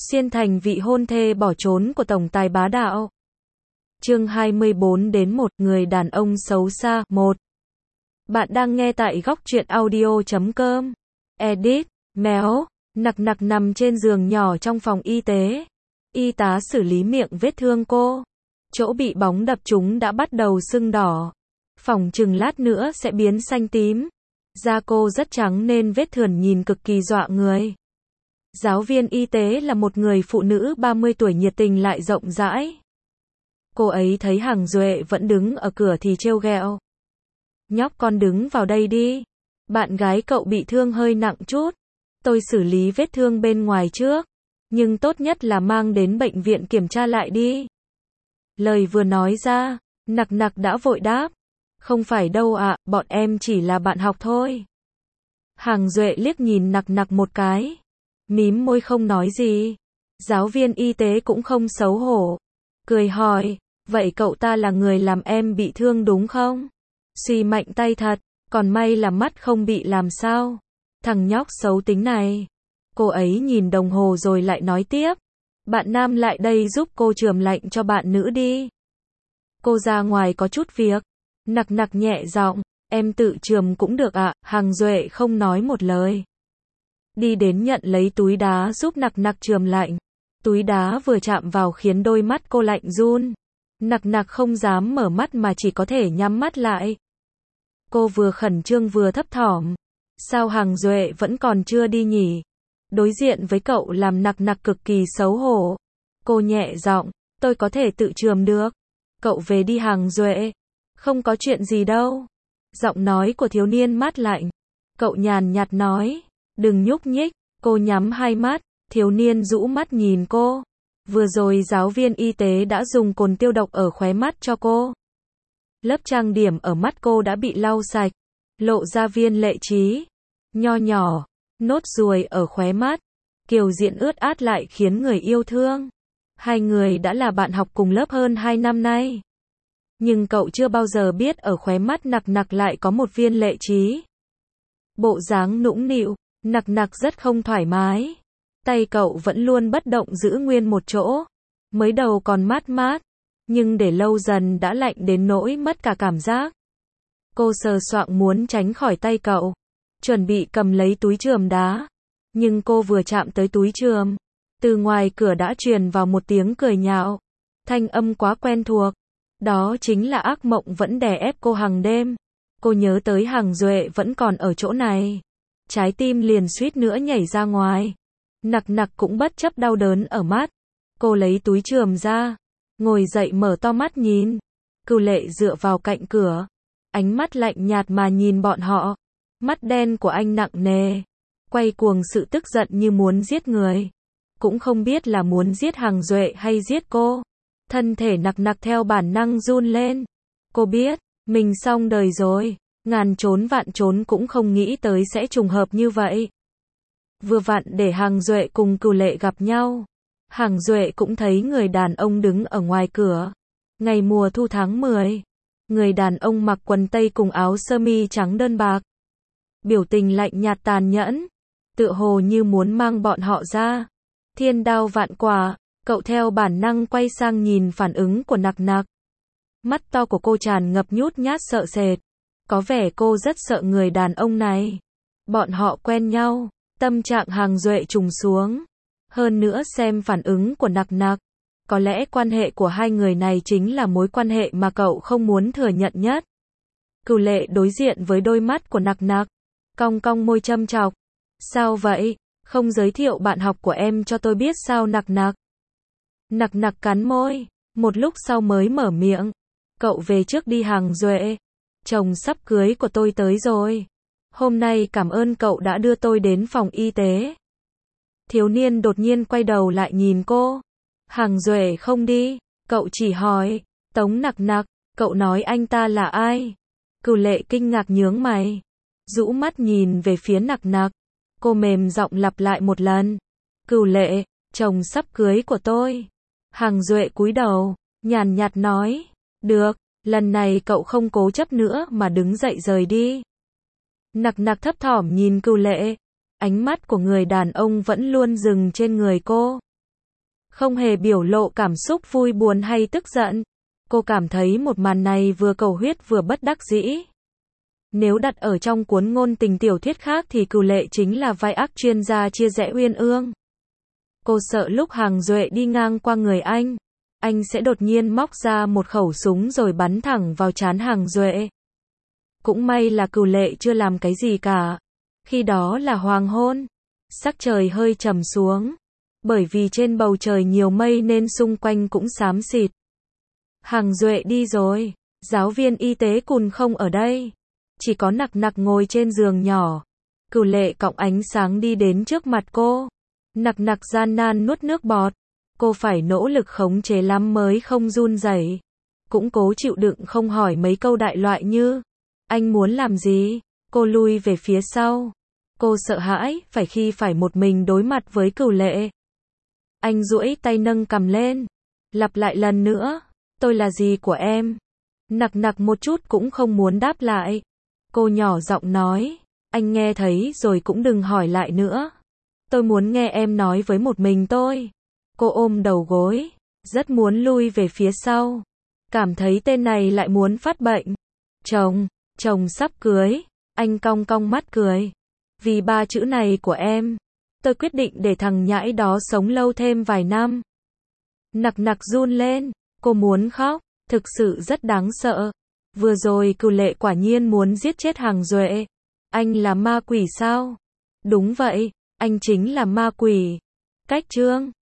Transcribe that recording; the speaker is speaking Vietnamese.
Xiên thành vị hôn thê bỏ trốn của tổng tài bá đạo. Chương 24-1, người đàn ông xấu xa. 1. Bạn đang nghe tại góc truyện audio.com. Edit, Méo, nặc nằm trên giường nhỏ trong phòng y tế. Y tá xử lý miệng vết thương cô. Chỗ bị bóng đập trúng đã bắt đầu sưng đỏ. Phỏng chừng lát nữa sẽ biến xanh tím. Da cô rất trắng nên vết thườn nhìn cực kỳ dọa người. Giáo viên y tế là một người phụ nữ 30 tuổi nhiệt tình lại rộng rãi. Cô ấy thấy Hằng Duệ vẫn đứng ở cửa thì trêu ghẹo. Nhóc con đứng vào đây đi. Bạn gái cậu bị thương hơi nặng chút. Tôi xử lý vết thương bên ngoài trước. Nhưng tốt nhất là mang đến bệnh viện kiểm tra lại đi. Lời vừa nói ra, nặc đã vội đáp. Không phải đâu ạ, bọn em chỉ là bạn học thôi. Hằng Duệ liếc nhìn nặc một cái. Mím môi không nói gì. Giáo viên y tế cũng không xấu hổ. Cười hỏi, vậy cậu ta là người làm em bị thương đúng không? Suy mạnh tay thật, còn may là mắt không bị làm sao. Thằng nhóc xấu tính này. Cô ấy nhìn đồng hồ rồi lại nói tiếp. Bạn nam lại đây giúp cô chườm lạnh cho bạn nữ đi. Cô ra ngoài có chút việc. Nặc nhẹ giọng, em tự chườm cũng được ạ. Hằng Duệ không nói một lời. Đi đến nhận lấy túi đá giúp nặc chườm lạnh. Túi đá vừa chạm vào khiến đôi mắt cô lạnh run. Nặc không dám mở mắt mà chỉ có thể nhắm mắt lại. Cô vừa khẩn trương vừa thấp thỏm. Sao Hằng Duệ vẫn còn chưa đi nhỉ? Đối diện với cậu làm nặc cực kỳ xấu hổ. Cô nhẹ giọng, tôi có thể tự chườm được. Cậu về đi Hằng Duệ. Không có chuyện gì đâu. Giọng nói của thiếu niên mát lạnh. Cậu nhàn nhạt nói. Đừng nhúc nhích. Cô nhắm hai mắt. Thiếu niên rũ mắt nhìn cô. Vừa rồi giáo viên y tế đã dùng cồn tiêu độc ở khóe mắt cho cô. Lớp trang điểm ở mắt cô đã bị lau sạch. Lộ ra viên lệ trí. Nho nhỏ. Nốt ruồi ở khóe mắt. Kiều diện ướt át lại khiến người yêu thương. Hai người đã là bạn học cùng lớp hơn 2 năm nay. Nhưng cậu chưa bao giờ biết ở khóe mắt nặc lại có một viên lệ trí. Bộ dáng nũng nịu, nặc rất không thoải mái. Tay cậu vẫn luôn bất động giữ nguyên một chỗ. Mới đầu còn mát, nhưng để lâu dần đã lạnh đến nỗi mất cả cảm giác. Cô sờ soạng muốn tránh khỏi tay cậu. Chuẩn bị cầm lấy túi chườm đá. Nhưng cô vừa chạm tới túi chườm. Từ ngoài cửa đã truyền vào một tiếng cười nhạo. Thanh âm quá quen thuộc. Đó chính là ác mộng vẫn đè ép cô hàng đêm. Cô nhớ tới Hằng Duệ vẫn còn ở chỗ này. Trái tim liền suýt nữa nhảy ra ngoài. Nặc cũng bất chấp đau đớn ở mắt. Cô lấy túi chườm ra. Ngồi dậy mở to mắt nhìn. Cửu Lệ dựa vào cạnh cửa. Ánh mắt lạnh nhạt mà nhìn bọn họ. Mắt đen của anh nặng nề. Quay cuồng sự tức giận như muốn giết người. Cũng không biết là muốn giết Hằng Duệ hay giết cô. Thân thể nặc theo bản năng run lên. Cô biết, mình xong đời rồi. Ngàn trốn vạn trốn cũng không nghĩ tới sẽ trùng hợp như vậy. Vừa vặn để Hằng Duệ cùng Cửu Lệ gặp nhau. Hằng Duệ cũng thấy người đàn ông đứng ở ngoài cửa. Ngày mùa thu tháng 10. Người đàn ông mặc quần tây cùng áo sơ mi trắng đơn bạc. Biểu tình lạnh nhạt tàn nhẫn. Tựa hồ như muốn mang bọn họ ra. Thiên đao vạn quả. Cậu theo bản năng quay sang nhìn phản ứng của nặc. Mắt to của cô tràn ngập nhút nhát sợ sệt. Có vẻ cô rất sợ người đàn ông này. Bọn họ quen nhau. Tâm trạng Hằng Duệ trùng xuống. Hơn nữa xem phản ứng của nặc. Có lẽ quan hệ của hai người này chính là mối quan hệ mà cậu không muốn thừa nhận nhất. Cửu Lệ đối diện với đôi mắt của nặc. Cong môi châm chọc. Sao vậy? Không giới thiệu bạn học của em cho tôi biết sao nặc. Nặc cắn môi. Một lúc sau mới mở miệng. Cậu về trước đi Hằng Duệ. Chồng sắp cưới của tôi tới rồi. Hôm nay cảm ơn cậu đã đưa tôi đến phòng y tế. Thiếu niên đột nhiên quay đầu lại nhìn cô. Hằng Duệ không đi. Cậu chỉ hỏi. Tống nặc. Cậu nói anh ta là ai? Cửu Lệ kinh ngạc nhướng mày. Rũ mắt nhìn về phía nặc. Cô mềm giọng lặp lại một lần. Cửu Lệ, chồng sắp cưới của tôi. Hằng Duệ cúi đầu, nhàn nhạt nói. Được, lần này cậu không cố chấp nữa mà đứng dậy rời đi. Nặc thấp thỏm nhìn Cửu Lệ. Ánh mắt của người đàn ông vẫn luôn dừng trên người cô. không hề biểu lộ cảm xúc vui buồn hay tức giận. Cô cảm thấy một màn này vừa cầu huyết vừa bất đắc dĩ. Nếu đặt ở trong cuốn ngôn tình tiểu thuyết khác thì Cửu Lệ chính là vai ác chuyên gia chia rẽ uyên ương. Cô sợ lúc Hàng Duệ đi ngang qua người anh sẽ đột nhiên móc ra một khẩu súng rồi bắn thẳng vào trán Hàng Duệ. Cũng may là Cửu Lệ chưa làm cái gì cả. Khi đó là hoàng hôn, sắc trời hơi trầm xuống, bởi vì trên bầu trời nhiều mây nên xung quanh cũng xám xịt. Hàng Duệ đi rồi, giáo viên y tế Cùn không ở đây, chỉ có Nặc Nặc ngồi trên giường nhỏ. Cửu Lệ cõng ánh sáng đi đến trước mặt cô. Nặc Nặc gian nan nuốt nước bọt, cô phải nỗ lực khống chế lắm mới không run rẩy, cũng cố chịu đựng không hỏi mấy câu đại loại như anh muốn làm gì. Cô lui về phía sau. Cô sợ hãi, khi phải một mình đối mặt với Cửu Lệ. Anh duỗi tay nâng cằm lên, lặp lại lần nữa, tôi là gì của em? Nặc Nặc một chút cũng không muốn đáp lại. Cô nhỏ giọng nói, anh nghe thấy rồi cũng đừng hỏi lại nữa. Tôi muốn nghe em nói với một mình tôi. Cô ôm đầu gối, rất muốn lui về phía sau. Cảm thấy tên này lại muốn phát bệnh. Chồng sắp cưới. Anh cong cong mắt cười. Vì 3 chữ này của em, tôi quyết định để thằng nhãi đó sống lâu thêm vài năm. Nặc Nặc run lên, cô muốn khóc, thực sự rất đáng sợ. Vừa rồi Cửu Lệ quả nhiên muốn giết chết Hàng Duệ. Anh là ma quỷ sao? Đúng vậy, anh chính là ma quỷ. Cách chương